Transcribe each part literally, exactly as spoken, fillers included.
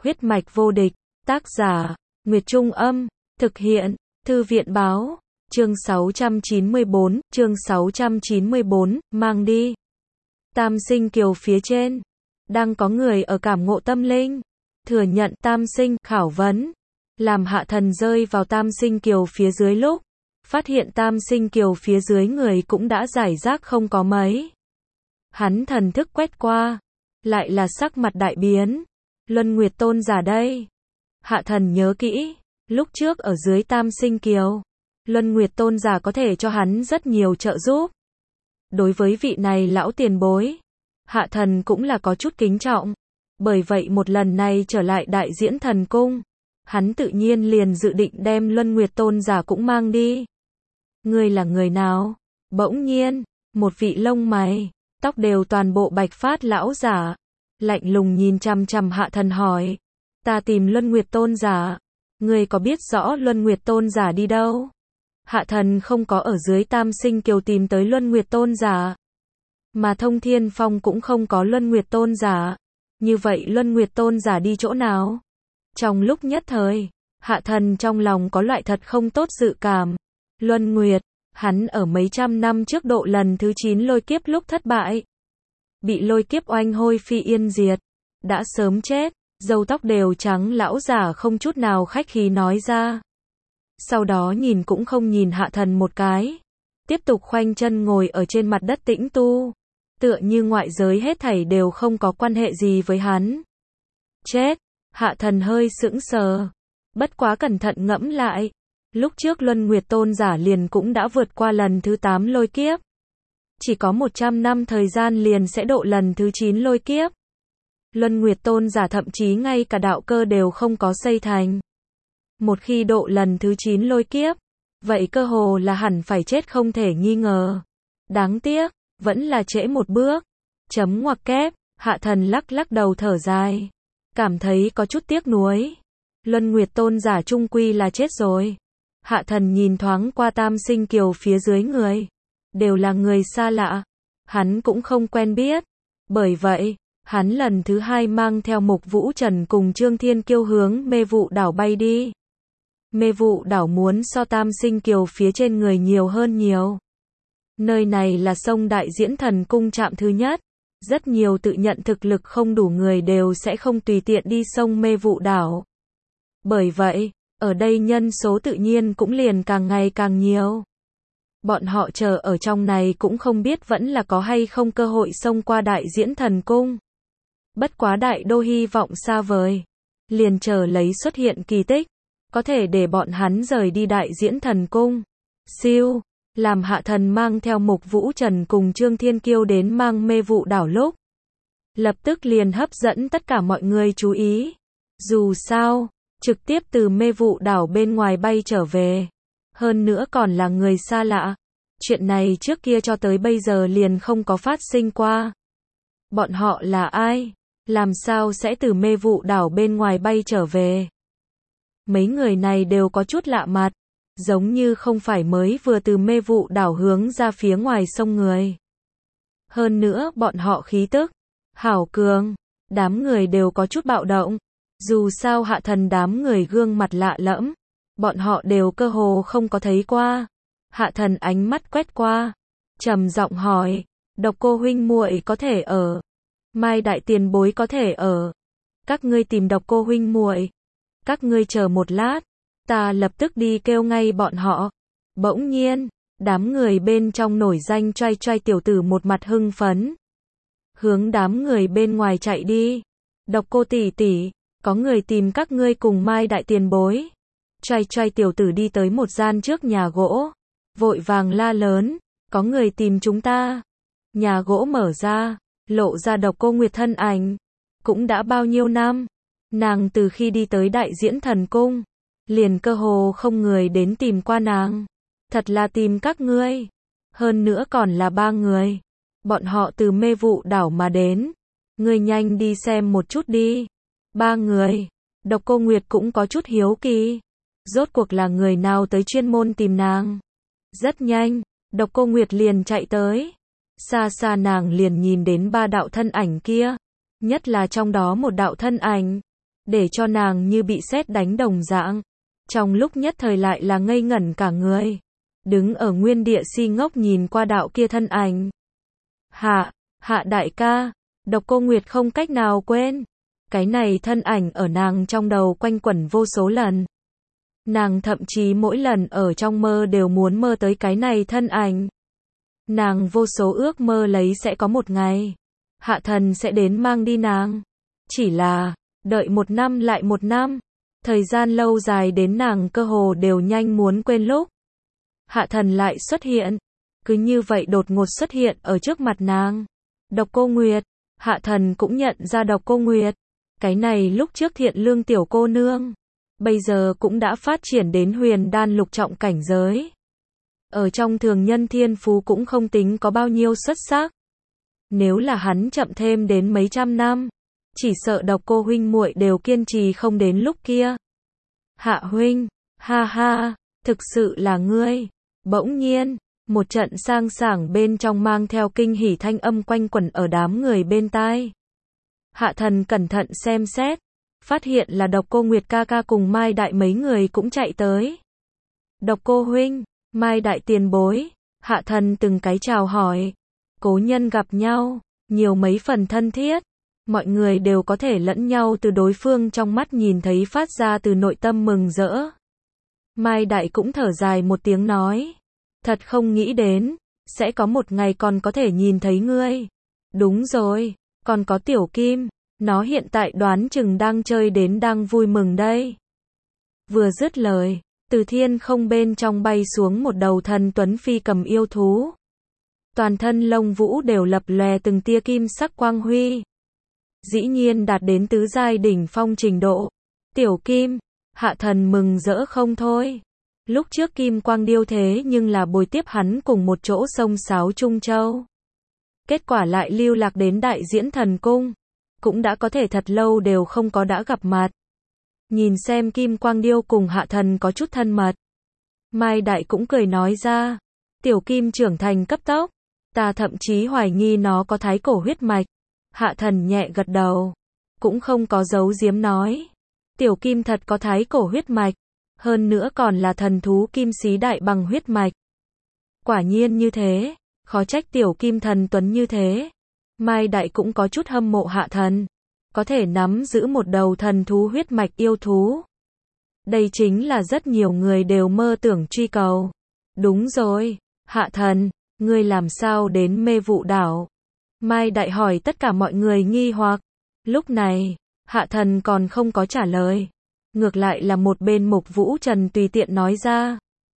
Huyết mạch vô địch, tác giả, Nguyệt Trung Âm, thực hiện, Thư viện Báo, chương sáu trăm chín mươi bốn, chương sáu trăm chín mươi bốn, mang đi. Tam Sinh Kiều phía trên, đang có người ở cảm ngộ tâm linh, thừa nhận Tam Sinh, khảo vấn, làm Hạ Thần rơi vào Tam Sinh Kiều phía dưới lúc, phát hiện Tam Sinh Kiều phía dưới người cũng đã giải rác không có mấy. Hắn thần thức quét qua, lại là sắc mặt đại biến. Luân Nguyệt Tôn giả đây. Hạ Thần nhớ kỹ, lúc trước ở dưới Tam Sinh Kiều, Luân Nguyệt Tôn giả có thể cho hắn rất nhiều trợ giúp. Đối với vị này lão tiền bối, Hạ Thần cũng là có chút kính trọng. Bởi vậy một lần này trở lại Đại Diễn Thần Cung, hắn tự nhiên liền dự định đem Luân Nguyệt Tôn giả cũng mang đi. Ngươi là người nào? Bỗng nhiên, một vị lông mày, tóc đều toàn bộ bạch phát lão giả, lạnh lùng nhìn chằm chằm Hạ Thần hỏi. Ta tìm Luân Nguyệt Tôn giả. Ngươi có biết rõ Luân Nguyệt Tôn giả đi đâu? Hạ Thần không có ở dưới Tam Sinh Kiều tìm tới Luân Nguyệt Tôn giả. Mà Thông Thiên Phong cũng không có Luân Nguyệt Tôn giả. Như vậy Luân Nguyệt Tôn giả đi chỗ nào? Trong lúc nhất thời, Hạ Thần trong lòng có loại thật không tốt dự cảm. Luân Nguyệt, hắn ở mấy trăm năm trước độ lần thứ chín lôi kiếp lúc thất bại. Bị lôi kiếp oanh hôi phi yên diệt. Đã sớm chết, râu tóc đều trắng lão giả không chút nào khách khí nói ra. Sau đó nhìn cũng không nhìn Hạ Thần một cái. Tiếp tục khoanh chân ngồi ở trên mặt đất tĩnh tu. Tựa như ngoại giới hết thảy đều không có quan hệ gì với hắn. Chết, Hạ Thần hơi sững sờ. Bất quá cẩn thận ngẫm lại. Lúc trước Luân Nguyệt Tôn giả liền cũng đã vượt qua lần thứ tám lôi kiếp. Chỉ có một trăm năm thời gian liền sẽ độ lần thứ chín lôi kiếp. Luân Nguyệt Tôn giả thậm chí ngay cả đạo cơ đều không có xây thành. Một khi độ lần thứ chín lôi kiếp, vậy cơ hồ là hẳn phải chết không thể nghi ngờ. Đáng tiếc, vẫn là trễ một bước. Chấm ngoặc kép, Hạ Thần lắc lắc đầu thở dài. Cảm thấy có chút tiếc nuối. Luân Nguyệt Tôn giả trung quy là chết rồi. Hạ Thần nhìn thoáng qua Tam Sinh Kiều phía dưới người. Đều là người xa lạ. Hắn cũng không quen biết. Bởi vậy, hắn lần thứ hai mang theo Mục Vũ Trần cùng Trương Thiên Kiêu hướng Mê Vụ đảo bay đi. Mê Vụ đảo muốn so Tam Sinh Kiều phía trên người nhiều hơn nhiều. Nơi này là sông Đại Diễn Thần Cung trạm thứ nhất. Rất nhiều tự nhận thực lực không đủ người đều sẽ không tùy tiện đi sông Mê Vụ đảo. Bởi vậy, ở đây nhân số tự nhiên cũng liền càng ngày càng nhiều. Bọn họ chờ ở trong này cũng không biết vẫn là có hay không cơ hội xông qua Đại Diễn Thần Cung. Bất quá đại đô hy vọng xa vời. Liền chờ lấy xuất hiện kỳ tích. Có thể để bọn hắn rời đi Đại Diễn Thần Cung. Siêu, làm Hạ Thần mang theo Mục Vũ Trần cùng Trương Thiên Kiêu đến mang Mê Vụ đảo lúc. Lập tức liền hấp dẫn tất cả mọi người chú ý. Dù sao, trực tiếp từ Mê Vụ đảo bên ngoài bay trở về. Hơn nữa còn là người xa lạ. Chuyện này trước kia cho tới bây giờ liền không có phát sinh qua. Bọn họ là ai? Làm sao sẽ từ Mê Vụ đảo bên ngoài bay trở về? Mấy người này đều có chút lạ mặt. Giống như không phải mới vừa từ Mê Vụ đảo hướng ra phía ngoài sông người. Hơn nữa bọn họ khí tức hảo cường. Đám người đều có chút bạo động. Dù sao Hạ Thần đám người gương mặt lạ lẫm. Bọn họ đều cơ hồ không có thấy qua. Hạ Thần ánh mắt quét qua. Trầm giọng hỏi. Độc Cô huynh muội có thể ở. Mai đại tiền bối có thể ở. Các ngươi tìm Độc Cô huynh muội. Các ngươi chờ một lát. Ta lập tức đi kêu ngay bọn họ. Bỗng nhiên, đám người bên trong nổi danh trai trai tiểu tử một mặt hưng phấn. Hướng đám người bên ngoài chạy đi. Độc Cô tỷ tỷ, có người tìm các ngươi cùng Mai đại tiền bối. Trai trai tiểu tử đi tới một gian trước nhà gỗ. Vội vàng la lớn. Có người tìm chúng ta. Nhà gỗ mở ra. Lộ ra Độc Cô Nguyệt thân ảnh. Cũng đã bao nhiêu năm. Nàng từ khi đi tới Đại Diễn Thần Cung. Liền cơ hồ không người đến tìm qua nàng. Thật là tìm các ngươi. Hơn nữa còn là ba người. Bọn họ từ Mê Vụ đảo mà đến. Ngươi nhanh đi xem một chút đi. Ba người. Độc Cô Nguyệt cũng có chút hiếu kỳ. Rốt cuộc là người nào tới chuyên môn tìm nàng. Rất nhanh, Độc Cô Nguyệt liền chạy tới. Xa xa nàng liền nhìn đến ba đạo thân ảnh kia. Nhất là trong đó một đạo thân ảnh. để cho nàng như bị sét đánh đồng dạng. Trong lúc nhất thời lại là ngây ngẩn cả người. Đứng ở nguyên địa si ngốc nhìn qua đạo kia thân ảnh. Hạ, Hạ đại ca, Độc Cô Nguyệt không cách nào quên. Cái này thân ảnh ở nàng trong đầu quanh quẩn vô số lần. Nàng thậm chí mỗi lần ở trong mơ đều muốn mơ tới cái này thân ảnh. Nàng vô số ước mơ lấy sẽ có một ngày, Hạ Thần sẽ đến mang đi nàng. Chỉ là, đợi một năm lại một năm, thời gian lâu dài đến nàng cơ hồ đều nhanh muốn quên lúc. Hạ Thần lại xuất hiện, cứ như vậy đột ngột xuất hiện ở trước mặt nàng. Độc Cô Nguyệt, Hạ Thần cũng nhận ra Độc Cô Nguyệt. Cái này lúc trước thiện lương tiểu cô nương, bây giờ cũng đã phát triển đến huyền đan lục trọng cảnh giới. Ở trong thường nhân thiên phú cũng không tính có bao nhiêu xuất sắc. Nếu là hắn chậm thêm đến mấy trăm năm, chỉ sợ Độc Cô huynh muội đều kiên trì không đến lúc kia. Hạ huynh, ha ha, thực sự là ngươi. Bỗng nhiên, một trận sang sảng bên trong mang theo kinh hỉ thanh âm quanh quẩn ở đám người bên tai. Hạ Thần cẩn thận xem xét, phát hiện là Độc Cô Nguyệt ca ca cùng Mai Đại mấy người cũng chạy tới. Độc Cô huynh, Mai Đại tiền bối, Hạ Thần từng cái chào hỏi. Cố nhân gặp nhau, nhiều mấy phần thân thiết. Mọi người đều có thể lẫn nhau từ đối phương trong mắt nhìn thấy phát ra từ nội tâm mừng rỡ. Mai Đại cũng thở dài một tiếng nói. Thật không nghĩ đến, sẽ có một ngày còn có thể nhìn thấy ngươi. Đúng rồi, còn có Tiểu Kim, nó hiện tại đoán chừng đang chơi đến đang vui mừng đây. Vừa dứt lời, từ thiên không bên trong bay xuống một đầu thần tuấn phi cầm yêu thú. Toàn thân lông vũ đều lập lòe từng tia kim sắc quang huy. Dĩ nhiên đạt đến tứ giai đỉnh phong trình độ. Tiểu Kim, Hạ Thần mừng rỡ không thôi. Lúc trước Kim Quang Điêu thế nhưng là bồi tiếp hắn cùng một chỗ sông sáo Trung Châu. Kết quả lại lưu lạc đến Đại Diễn Thần Cung. Cũng đã có thể thật lâu đều không có đã gặp mặt. Nhìn xem Kim Quang Điêu cùng Hạ Thần có chút thân mật. Mai Đại cũng cười nói ra. Tiểu Kim trưởng thành cấp tốc. Ta thậm chí hoài nghi nó có thái cổ huyết mạch. Hạ Thần nhẹ gật đầu. Cũng không có giấu giếm nói. Tiểu Kim thật có thái cổ huyết mạch. Hơn nữa còn là thần thú kim xí đại bằng huyết mạch. Quả nhiên như thế. Khó trách Tiểu Kim thần tuấn như thế. Mai Đại cũng có chút hâm mộ Hạ Thần. Có thể nắm giữ một đầu thần thú huyết mạch yêu thú. Đây chính là rất nhiều người đều mơ tưởng truy cầu. Đúng rồi, Hạ Thần, ngươi làm sao đến Mê Vụ đảo? Mai Đại hỏi tất cả mọi người nghi hoặc. Lúc này, Hạ Thần còn không có trả lời. Ngược lại là một bên Mục Vũ Trần tùy tiện nói ra.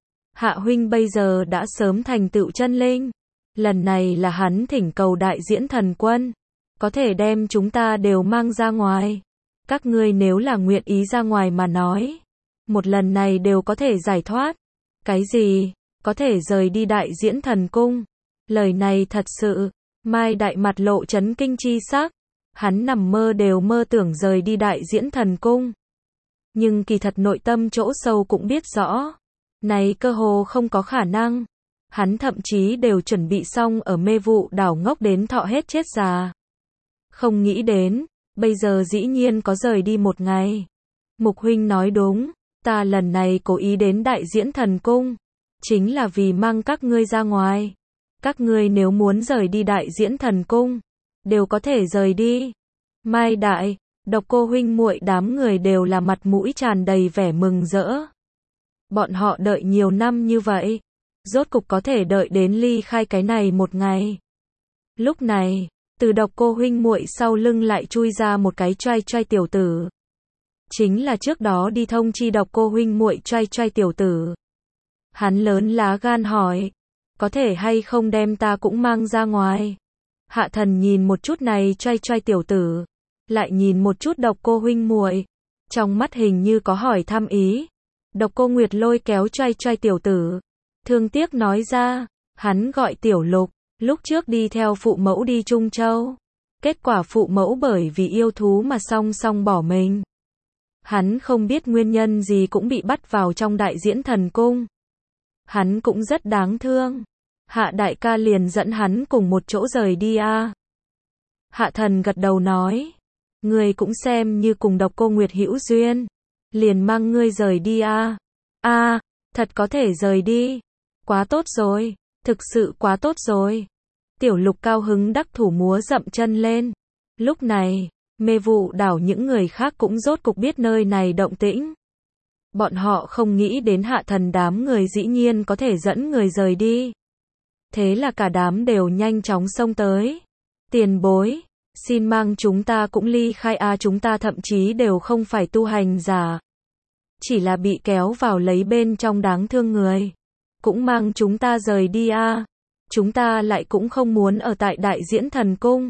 Hạ huynh bây giờ đã sớm thành tựu chân linh. Lần này là hắn thỉnh cầu Đại Diễn Thần Quân. Có thể đem chúng ta đều mang ra ngoài. Các ngươi nếu là nguyện ý ra ngoài mà nói. Một lần này đều có thể giải thoát. Cái gì? Có thể rời đi Đại Diễn Thần Cung. Lời này thật sự. Mai Đại mặt lộ chấn kinh chi sắc. Hắn nằm mơ đều mơ tưởng rời đi Đại Diễn Thần Cung. Nhưng kỳ thật nội tâm chỗ sâu cũng biết rõ. Này cơ hồ không có khả năng. Hắn thậm chí đều chuẩn bị xong ở Mê Vụ đảo ngốc đến thọ hết chết già. Không nghĩ đến, bây giờ dĩ nhiên có rời đi một ngày. Mục huynh nói đúng, ta lần này cố ý đến Đại Diễn Thần Cung. Chính là vì mang các ngươi ra ngoài. Các ngươi nếu muốn rời đi Đại Diễn Thần Cung, đều có thể rời đi. Mai Đại, Độc Cô huynh muội đám người đều là mặt mũi tràn đầy vẻ mừng rỡ. Bọn họ đợi nhiều năm như vậy, rốt cục có thể đợi đến ly khai cái này một ngày. Lúc này, từ Độc Cô huynh muội sau lưng lại chui ra một cái trai trai tiểu tử. Chính là trước đó đi thông chi Độc Cô huynh muội trai trai tiểu tử. Hắn lớn lá gan hỏi, có thể hay không đem ta cũng mang ra ngoài. Hạ Thần nhìn một chút này trai trai tiểu tử, lại nhìn một chút Độc Cô huynh muội, trong mắt hình như có hỏi thăm ý. Độc Cô Nguyệt lôi kéo trai trai tiểu tử, thương tiếc nói ra, hắn gọi Tiểu Lục, lúc trước đi theo phụ mẫu đi Trung Châu. Kết quả phụ mẫu bởi vì yêu thú mà song song bỏ mình. Hắn không biết nguyên nhân gì cũng bị bắt vào trong Đại Diễn Thần Cung. Hắn cũng rất đáng thương. Hạ đại ca liền dẫn hắn cùng một chỗ rời đi a. Hạ Thần gật đầu nói. Ngươi cũng xem như cùng Độc Cô Nguyệt hữu duyên. Liền mang ngươi rời đi a. A, thật có thể rời đi. Quá tốt rồi, thực sự quá tốt rồi. Tiểu Lục cao hứng đắc thủ múa dậm chân lên. Lúc này, Mê Vụ đảo những người khác cũng rốt cục biết nơi này động tĩnh. Bọn họ không nghĩ đến Hạ Thần đám người dĩ nhiên có thể dẫn người rời đi. Thế là cả đám đều nhanh chóng xông tới. Tiền bối, xin mang chúng ta cũng ly khai a, chúng ta thậm chí đều không phải tu hành giả. Chỉ là bị kéo vào lấy bên trong đáng thương người. Cũng mang chúng ta rời đi a. Chúng ta lại cũng không muốn ở tại Đại Diễn Thần Cung.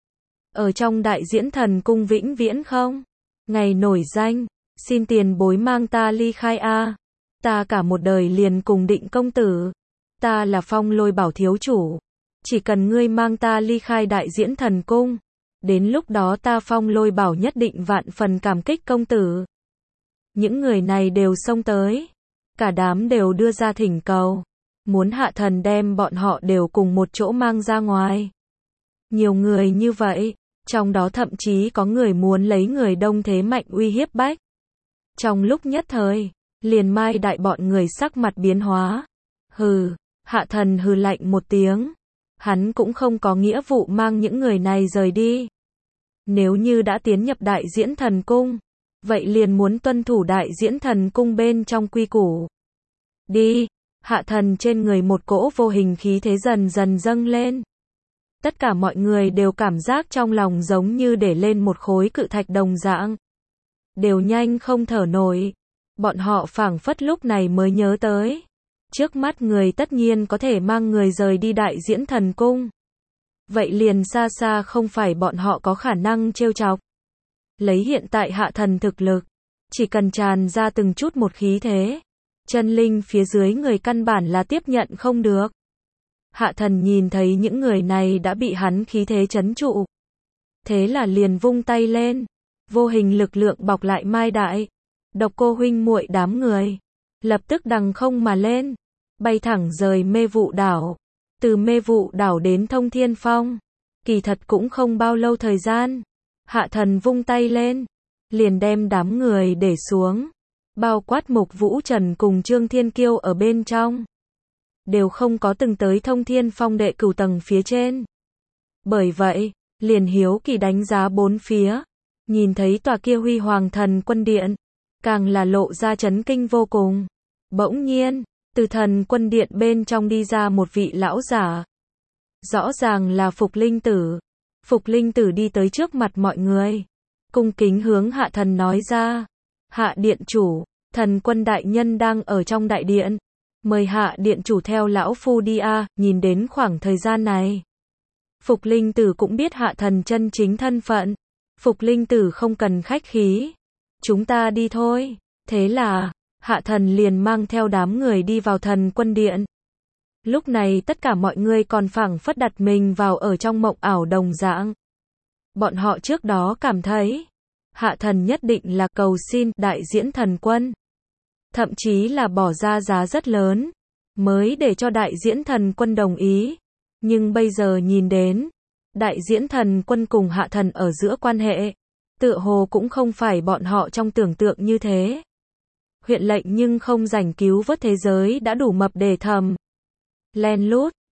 Ở trong Đại Diễn Thần Cung vĩnh viễn không? Ngày nổi danh, xin tiền bối mang ta ly khai a. Ta cả một đời liền cùng Định công tử. Ta là Phong Lôi Bảo thiếu chủ. Chỉ cần ngươi mang ta ly khai Đại Diễn Thần Cung. Đến lúc đó ta Phong Lôi Bảo nhất định vạn phần cảm kích công tử. Những người này đều xông tới. Cả đám đều đưa ra thỉnh cầu. Muốn Hạ Thần đem bọn họ đều cùng một chỗ mang ra ngoài. Nhiều người như vậy, trong đó thậm chí có người muốn lấy người đông thế mạnh uy hiếp bách. Trong lúc nhất thời, liền Mai Đại bọn người sắc mặt biến hóa. Hừ, Hạ Thần hừ lạnh một tiếng. Hắn cũng không có nghĩa vụ mang những người này rời đi. Nếu như đã tiến nhập Đại Diễn Thần Cung, vậy liền muốn tuân thủ Đại Diễn Thần Cung bên trong quy củ. Đi, Hạ Thần trên người một cỗ vô hình khí thế dần dần dâng lên. Tất cả mọi người đều cảm giác trong lòng giống như để lên một khối cự thạch đồng dạng. Đều nhanh không thở nổi. Bọn họ phảng phất lúc này mới nhớ tới. Trước mắt người tất nhiên có thể mang người rời đi Đại Diễn Thần Cung. Vậy liền xa xa không phải bọn họ có khả năng trêu chọc. Lấy hiện tại Hạ Thần thực lực, chỉ cần tràn ra từng chút một khí thế, chân linh phía dưới người căn bản là tiếp nhận không được. Hạ Thần nhìn thấy những người này đã bị hắn khí thế trấn trụ. Thế là liền vung tay lên, vô hình lực lượng bọc lại Mai Đại, Độc Cô huynh muội đám người, lập tức đằng không mà lên, bay thẳng rời Mê Vụ đảo. Từ Mê Vụ đảo đến Thông Thiên Phong, kỳ thật cũng không bao lâu thời gian. Hạ Thần vung tay lên, liền đem đám người để xuống, bao quát Mục Vũ Trần cùng Trương Thiên Kiêu ở bên trong. Đều không có từng tới Thông Thiên Phong đệ cửu tầng phía trên. Bởi vậy, liền hiếu kỳ đánh giá bốn phía, nhìn thấy tòa kia huy hoàng thần quân điện, càng là lộ ra chấn kinh vô cùng. Bỗng nhiên, từ thần quân điện bên trong đi ra một vị lão giả. Rõ ràng là Phục Linh Tử. Phục Linh Tử đi tới trước mặt mọi người, cung kính hướng Hạ Thần nói ra. Hạ điện chủ, thần quân đại nhân đang ở trong đại điện. Mời Hạ điện chủ theo lão phu đi a. Nhìn đến khoảng thời gian này, Phục Linh Tử cũng biết Hạ Thần chân chính thân phận. Phục Linh Tử không cần khách khí. Chúng ta đi thôi. Thế là, Hạ Thần liền mang theo đám người đi vào thần quân điện. Lúc này tất cả mọi người còn phảng phất đặt mình vào ở trong mộng ảo đồng dạng. Bọn họ trước đó cảm thấy, Hạ Thần nhất định là cầu xin Đại Diễn Thần Quân. Thậm chí là bỏ ra giá rất lớn, mới để cho Đại Diễn Thần Quân đồng ý. Nhưng bây giờ nhìn đến, Đại Diễn Thần Quân cùng Hạ Thần ở giữa quan hệ, tựa hồ cũng không phải bọn họ trong tưởng tượng như thế. Huyện lệnh nhưng không rảnh cứu vớt thế giới đã đủ mập để thầm. Len lút,